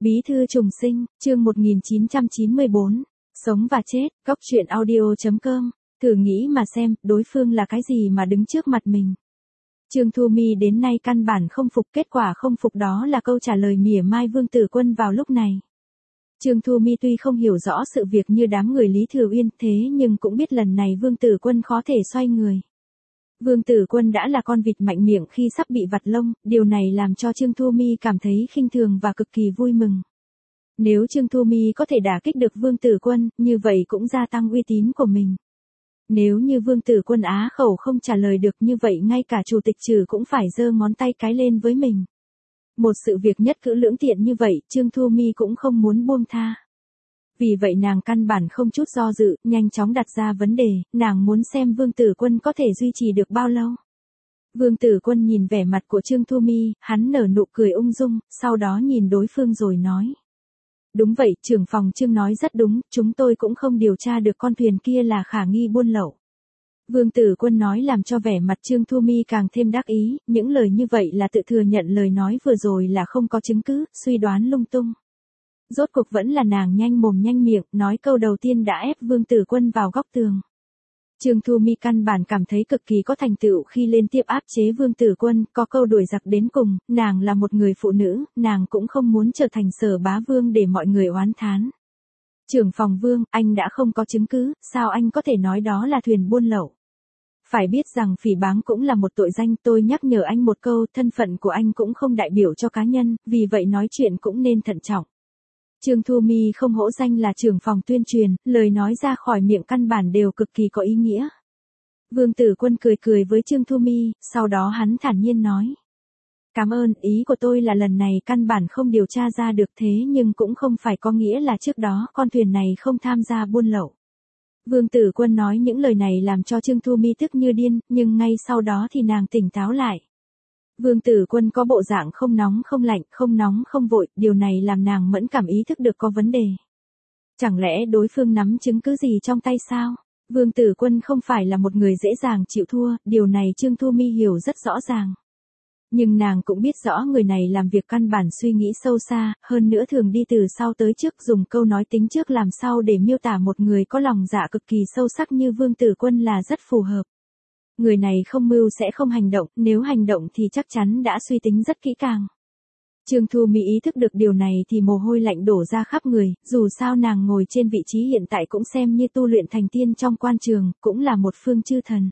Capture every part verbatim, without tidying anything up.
Bí thư trùng sinh, chương một nghìn chín trăm chín mươi bốn. Sống và chết, góc truyện audio chấm com. Thử nghĩ mà xem, đối phương là cái gì mà đứng trước mặt mình. Trương Thu Mi đến nay căn bản không phục, kết quả không phục đó là câu trả lời mỉa mai Vương Tử Quân vào lúc này. Trương Thu Mi tuy không hiểu rõ sự việc như đám người Lý Thừa Uyên, thế nhưng cũng biết lần này Vương Tử Quân khó thể xoay người. Vương Tử Quân đã là con vịt mạnh miệng khi sắp bị vặt lông, điều này làm cho Trương Thu Mi cảm thấy khinh thường và cực kỳ vui mừng. Nếu Trương Thu Mi có thể đả kích được Vương Tử Quân, như vậy cũng gia tăng uy tín của mình. Nếu như Vương Tử Quân á khẩu không trả lời được, như vậy ngay cả chủ tịch Trừ cũng phải giơ ngón tay cái lên với mình. Một sự việc nhất cử lưỡng tiện như vậy, Trương Thu Mi cũng không muốn buông tha. Vì vậy nàng căn bản không chút do dự, nhanh chóng đặt ra vấn đề, nàng muốn xem Vương Tử Quân có thể duy trì được bao lâu. Vương Tử Quân nhìn vẻ mặt của Trương Thu Mi, hắn nở nụ cười ung dung, sau đó nhìn đối phương rồi nói. Đúng vậy, trưởng phòng Trương nói rất đúng, chúng tôi cũng không điều tra được con thuyền kia là khả nghi buôn lậu. Vương Tử Quân nói làm cho vẻ mặt Trương Thu Mi càng thêm đắc ý, những lời như vậy là tự thừa nhận lời nói vừa rồi là không có chứng cứ, suy đoán lung tung. Rốt cuộc vẫn là nàng nhanh mồm nhanh miệng, nói câu đầu tiên đã ép Vương Tử Quân vào góc tường. Trương Thu Mi căn bản cảm thấy cực kỳ có thành tựu khi lên tiếp áp chế Vương Tử Quân, có câu đuổi giặc đến cùng, nàng là một người phụ nữ, nàng cũng không muốn trở thành Sở Bá Vương để mọi người oán thán. Trưởng phòng Vương, anh đã không có chứng cứ, sao anh có thể nói đó là thuyền buôn lậu? Phải biết rằng phỉ báng cũng là một tội danh, tôi nhắc nhở anh một câu, thân phận của anh cũng không đại biểu cho cá nhân, vì vậy nói chuyện cũng nên thận trọng. Trương Thu Mi không hổ danh là trưởng phòng tuyên truyền, lời nói ra khỏi miệng căn bản đều cực kỳ có ý nghĩa. Vương Tử Quân cười cười với Trương Thu Mi, sau đó hắn thản nhiên nói. Cảm ơn, ý của tôi là lần này căn bản không điều tra ra được, thế nhưng cũng không phải có nghĩa là trước đó con thuyền này không tham gia buôn lậu. Vương Tử Quân nói những lời này làm cho Trương Thu Mi tức như điên, nhưng ngay sau đó thì nàng tỉnh táo lại. Vương Tử Quân có bộ dạng không nóng không lạnh, không nóng không vội, điều này làm nàng mẫn cảm ý thức được có vấn đề. Chẳng lẽ đối phương nắm chứng cứ gì trong tay sao? Vương Tử Quân không phải là một người dễ dàng chịu thua, điều này Trương Thu Mi hiểu rất rõ ràng. Nhưng nàng cũng biết rõ người này làm việc căn bản suy nghĩ sâu xa, hơn nữa thường đi từ sau tới trước, dùng câu nói tính trước làm sau để miêu tả một người có lòng dạ cực kỳ sâu sắc như Vương Tử Quân là rất phù hợp. Người này không mưu sẽ không hành động, nếu hành động thì chắc chắn đã suy tính rất kỹ càng. Trương Thu Mi ý thức được điều này thì mồ hôi lạnh đổ ra khắp người, dù sao nàng ngồi trên vị trí hiện tại cũng xem như tu luyện thành tiên trong quan trường, cũng là một phương chư thần.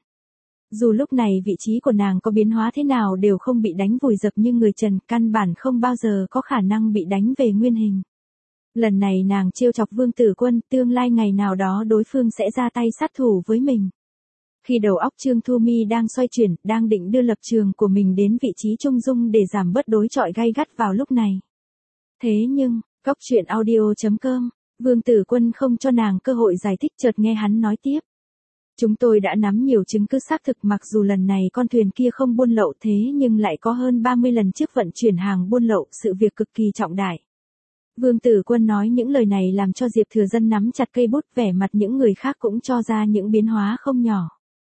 Dù lúc này vị trí của nàng có biến hóa thế nào đều không bị đánh vùi dập như người trần, căn bản không bao giờ có khả năng bị đánh về nguyên hình. Lần này nàng trêu chọc Vương Tử Quân, tương lai ngày nào đó đối phương sẽ ra tay sát thủ với mình. Khi đầu óc Trương Thu Mi đang xoay chuyển, đang định đưa lập trường của mình đến vị trí trung dung để giảm bớt đối chọi gay gắt vào lúc này. Thế nhưng, góc truyện audio chấm com, Vương Tử Quân không cho nàng cơ hội giải thích, chợt nghe hắn nói tiếp. Chúng tôi đã nắm nhiều chứng cứ xác thực, mặc dù lần này con thuyền kia không buôn lậu thế nhưng lại có hơn ba mươi lần trước vận chuyển hàng buôn lậu, sự việc cực kỳ trọng đại. Vương Tử Quân nói những lời này làm cho Diệp Thừa Dân nắm chặt cây bút, vẻ mặt những người khác cũng cho ra những biến hóa không nhỏ.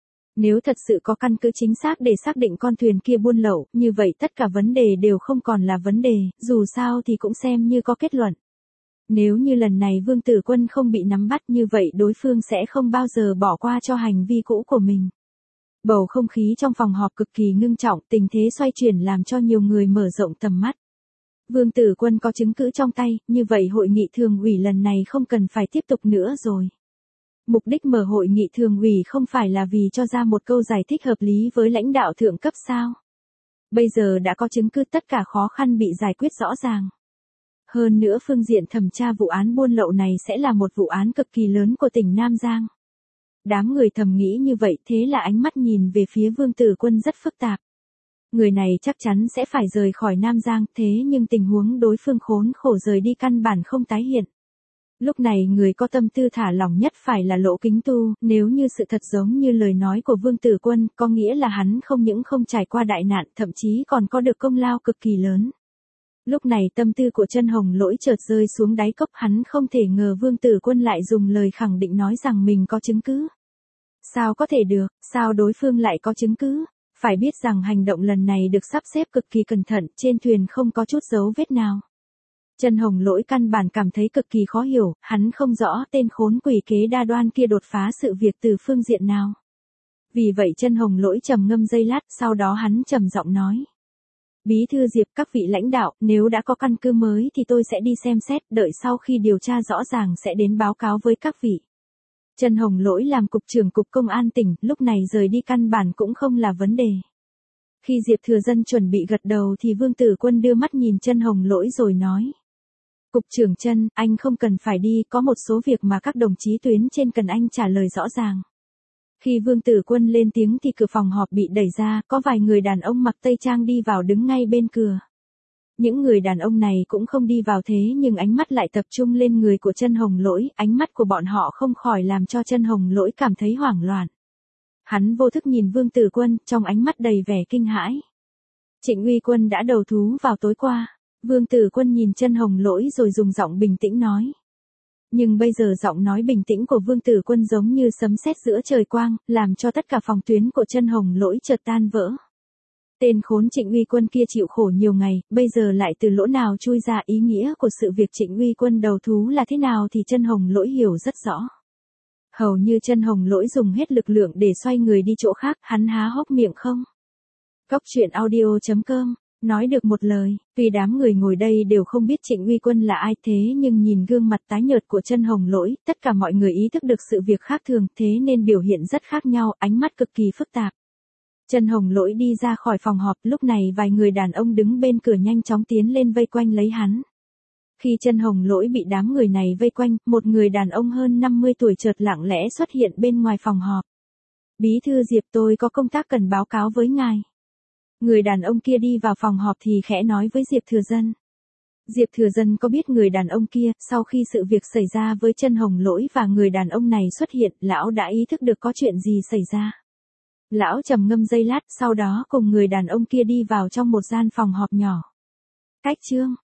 Nếu thật sự có căn cứ chính xác để xác định con thuyền kia buôn lậu, như vậy tất cả vấn đề đều không còn là vấn đề, dù sao thì cũng xem như có kết luận. Nếu như lần này Vương Tử Quân không bị nắm bắt, như vậy đối phương sẽ không bao giờ bỏ qua cho hành vi cũ của mình. Bầu không khí trong phòng họp cực kỳ ngưng trọng, tình thế xoay chuyển làm cho nhiều người mở rộng tầm mắt. Vương Tử Quân có chứng cứ trong tay, như vậy hội nghị thường ủy lần này không cần phải tiếp tục nữa rồi. Mục đích mở hội nghị thường ủy không phải là vì cho ra một câu giải thích hợp lý với lãnh đạo thượng cấp sao? Bây giờ đã có chứng cứ, tất cả khó khăn bị giải quyết rõ ràng. Hơn nữa phương diện thẩm tra vụ án buôn lậu này sẽ là một vụ án cực kỳ lớn của tỉnh Nam Giang. Đám người thầm nghĩ như vậy, thế là ánh mắt nhìn về phía Vương Tử Quân rất phức tạp. Người này chắc chắn sẽ phải rời khỏi Nam Giang, thế nhưng tình huống đối phương khốn khổ rời đi căn bản không tái hiện. Lúc này người có tâm tư thả lỏng nhất phải là Lỗ Kính Tu, nếu như sự thật giống như lời nói của Vương Tử Quân, có nghĩa là hắn không những không trải qua đại nạn, thậm chí còn có được công lao cực kỳ lớn. Lúc này tâm tư của Chân Hồng Lỗi chợt rơi xuống đáy cốc, hắn không thể ngờ Vương Tử Quân lại dùng lời khẳng định nói rằng mình có chứng cứ. Sao có thể được, sao đối phương lại có chứng cứ? Phải biết rằng hành động lần này được sắp xếp cực kỳ cẩn thận, trên thuyền không có chút dấu vết nào. Chân Hồng Lỗi căn bản cảm thấy cực kỳ khó hiểu, hắn không rõ tên khốn quỷ kế đa đoan kia đột phá sự việc từ phương diện nào. Vì vậy Chân Hồng Lỗi trầm ngâm giây lát, sau đó hắn trầm giọng nói. Bí thư Diệp, các vị lãnh đạo, nếu đã có căn cứ mới thì tôi sẽ đi xem xét, đợi sau khi điều tra rõ ràng sẽ đến báo cáo với các vị. Chân Hồng Lỗi làm cục trưởng cục công an tỉnh, lúc này rời đi căn bản cũng không là vấn đề. Khi Diệp Thừa Dân chuẩn bị gật đầu thì Vương Tử Quân đưa mắt nhìn Chân Hồng Lỗi rồi nói. Cục trưởng Chân, anh không cần phải đi, có một số việc mà các đồng chí tuyến trên cần anh trả lời rõ ràng. Khi Vương Tử Quân lên tiếng thì cửa phòng họp bị đẩy ra, có vài người đàn ông mặc tây trang đi vào đứng ngay bên cửa. Những người đàn ông này cũng không đi vào thế nhưng ánh mắt lại tập trung lên người của Chân Hồng Lỗi, ánh mắt của bọn họ không khỏi làm cho Chân Hồng Lỗi cảm thấy hoảng loạn. Hắn vô thức nhìn Vương Tử Quân, trong ánh mắt đầy vẻ kinh hãi. Trịnh Uy Quân đã đầu thú vào tối qua. Vương Tử Quân nhìn Chân Hồng Lỗi rồi dùng giọng bình tĩnh nói. Nhưng bây giờ giọng nói bình tĩnh của Vương Tử Quân giống như sấm sét giữa trời quang, làm cho tất cả phòng tuyến của Chân Hồng Lỗi chợt tan vỡ. Tên khốn Trịnh Uy Quân kia chịu khổ nhiều ngày, bây giờ lại từ lỗ nào chui ra, ý nghĩa của sự việc Trịnh Uy Quân đầu thú là thế nào thì Chân Hồng Lỗi hiểu rất rõ. Hầu như Chân Hồng Lỗi dùng hết lực lượng để xoay người đi chỗ khác, hắn há hốc miệng không. Cóc truyện audio chấm com nói được một lời, tuy đám người ngồi đây đều không biết Trịnh Uy Quân là ai thế nhưng nhìn gương mặt tái nhợt của Chân Hồng Lỗi, tất cả mọi người ý thức được sự việc khác thường, thế nên biểu hiện rất khác nhau, ánh mắt cực kỳ phức tạp. Chân Hồng Lỗi đi ra khỏi phòng họp, lúc này vài người đàn ông đứng bên cửa nhanh chóng tiến lên vây quanh lấy hắn. Khi Chân Hồng Lỗi bị đám người này vây quanh, một người đàn ông hơn năm mươi tuổi chợt lặng lẽ xuất hiện bên ngoài phòng họp. Bí thư Diệp, tôi có công tác cần báo cáo với ngài. Người đàn ông kia đi vào phòng họp thì khẽ nói với Diệp Thừa Dân. Diệp Thừa Dân có biết người đàn ông kia, sau khi sự việc xảy ra với Chân Hồng Lỗi và người đàn ông này xuất hiện, lão đã ý thức được có chuyện gì xảy ra. Lão trầm ngâm giây lát, sau đó cùng người đàn ông kia đi vào trong một gian phòng họp nhỏ. Cách chương